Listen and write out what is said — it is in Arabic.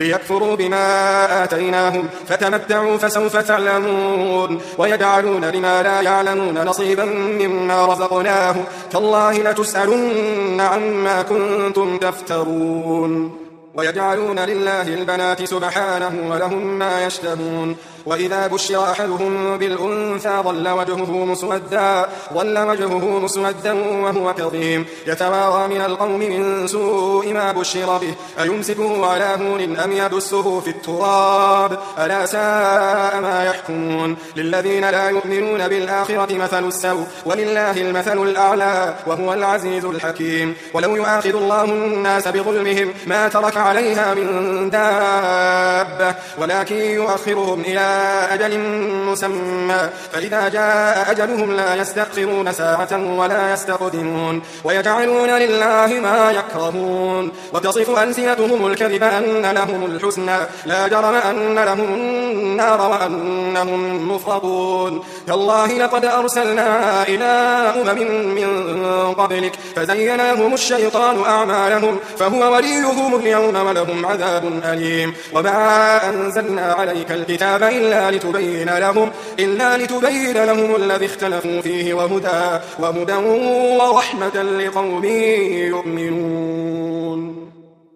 ليكفروا بما آتيناهم فتمتعوا فسوف تعلمون ويجعلون لما لا يعلمون نصيبا مما رزقناهم تالله لتسألن عما كنتم تفترون ويجعلون لله البنات سبحانه ولهم ما يشتهون وإذا بشر أحدهم بالأنثى ظل وجهه مسودا وهو كظيم يتوارى من القوم من سوء ما بشر به أيمسكه على هون أم يدسه في التراب ألا ساء ما يحكمون للذين لا يؤمنون بالآخرة مثل السوء ولله المثل الأعلى وهو العزيز الحكيم ولو يؤاخذ الله الناس بظلمهم ما ترك عليها من دابة ولكن يؤخرهم إلى أجل مسمى فإذا جاء أجلهم لا يستأخرون ساعة ولا يستقدمون ويجعلون لله ما يكرهون وتصف ألسنتهم الكذب أن لهم الحسنى لا جرم أن لهم النار وأنهم مفرطون تالله لقد أرسلنا إلى من قبلك فزين لهم الشيطان أعمالهم فهو وليهم اليوم ولهم عذاب أليم وما أنزلنا عليك الكتاب إلا لتبين لهم الذي اختلفوا فيه وهدى ورحمة لقوم يؤمنون.